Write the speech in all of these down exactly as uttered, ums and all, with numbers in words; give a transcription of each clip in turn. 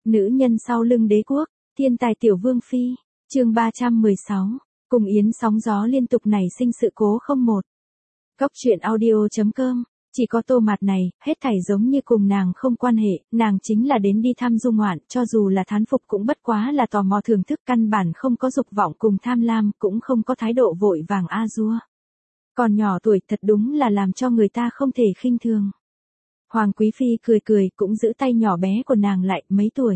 Nữ nhân sau lưng đế quốc, thiên tài tiểu vương phi, chương ba trăm mười sáu, cùng yến sóng gió liên tục nảy sinh sự cố không một. Góc truyện audio chấm com, chỉ có Tô Mạt này, hết thảy giống như cùng nàng không quan hệ, nàng chính là đến đi thăm du ngoạn, cho dù là thán phục cũng bất quá là tò mò thưởng thức, căn bản không có dục vọng cùng tham lam, cũng không có thái độ vội vàng a dua. Còn nhỏ tuổi thật đúng là làm cho người ta không thể khinh thường. Hoàng Quý Phi cười cười cũng giữ tay nhỏ bé của nàng lại, mấy tuổi.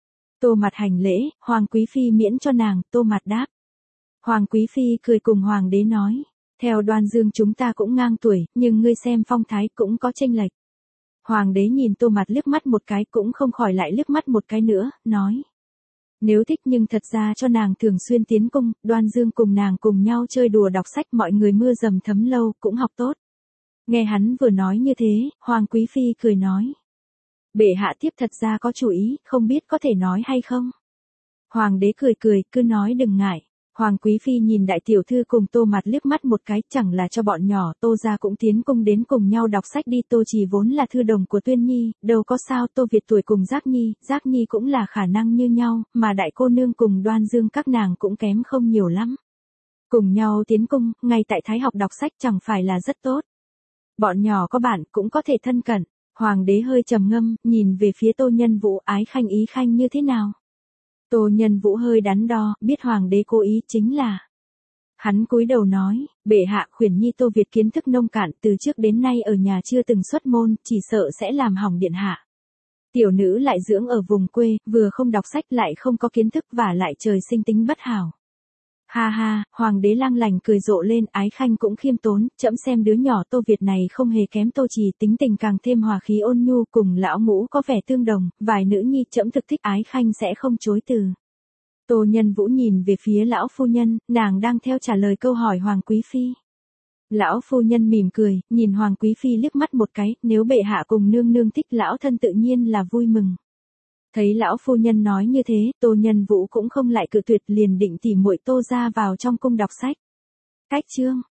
Tô Mạt hành lễ, Hoàng Quý Phi miễn cho nàng, Tô Mạt đáp. Hoàng Quý Phi cười cùng Hoàng đế nói, theo Đoan Dương chúng ta cũng ngang tuổi, nhưng ngươi xem phong thái cũng có chênh lệch. Hoàng đế nhìn Tô Mạt liếc mắt một cái cũng không khỏi lại liếc mắt một cái nữa, nói. Nếu thích nhưng thật ra cho nàng thường xuyên tiến cung, Đoan Dương cùng nàng cùng nhau chơi đùa đọc sách, mọi người mưa dầm thấm lâu, cũng học tốt. Nghe hắn vừa nói như thế, Hoàng Quý Phi cười nói. Bệ hạ tiếp thật ra có chủ ý, không biết có thể nói hay không? Hoàng đế cười cười, cứ nói đừng ngại. Hoàng Quý Phi nhìn đại tiểu thư cùng Tô Mạt liếc mắt một cái, chẳng là cho bọn nhỏ Tô gia cũng tiến cung đến cùng nhau đọc sách đi. Tô Chỉ vốn là thư đồng của Tuyên Nhi, đâu có sao. Tô Việt tuổi cùng Giác Nhi, Giác Nhi cũng là khả năng như nhau, mà đại cô nương cùng Đoan Dương các nàng cũng kém không nhiều lắm. Cùng nhau tiến cung, ngay tại Thái học đọc sách chẳng phải là rất tốt. Bọn nhỏ có bạn cũng có thể thân cận. Hoàng đế hơi trầm ngâm, nhìn về phía Tô Nhân Vũ, Ái Khanh ý khanh như thế nào? Tô Nhân Vũ hơi đắn đo, biết Hoàng đế cố ý chính là. Hắn cúi đầu nói, bệ hạ khuyển nhi Tô Việt kiến thức nông cạn, từ trước đến nay ở nhà chưa từng xuất môn, chỉ sợ sẽ làm hỏng điện hạ. Tiểu nữ lại dưỡng ở vùng quê, vừa không đọc sách lại không có kiến thức và lại trời sinh tính bất hảo. Ha ha, Hoàng đế lang lành cười rộ lên, Ái Khanh cũng khiêm tốn, trẫm xem đứa nhỏ Tô Việt này không hề kém Tô Trì, tính tình càng thêm hòa khí ôn nhu, cùng lão ngũ có vẻ tương đồng, vài nữ nhi trẫm thực thích, Ái Khanh sẽ không chối từ. Tô Nhân Vũ nhìn về phía lão phu nhân, nàng đang theo trả lời câu hỏi Hoàng Quý Phi. Lão phu nhân mỉm cười, nhìn Hoàng Quý Phi liếc mắt một cái, nếu bệ hạ cùng nương nương thích lão thân tự nhiên là vui mừng. Thấy lão phu nhân nói như thế, Tô Nhân Vũ cũng không lại cự tuyệt, liền định tỉ muội Tô ra vào trong cung đọc sách. Cách chương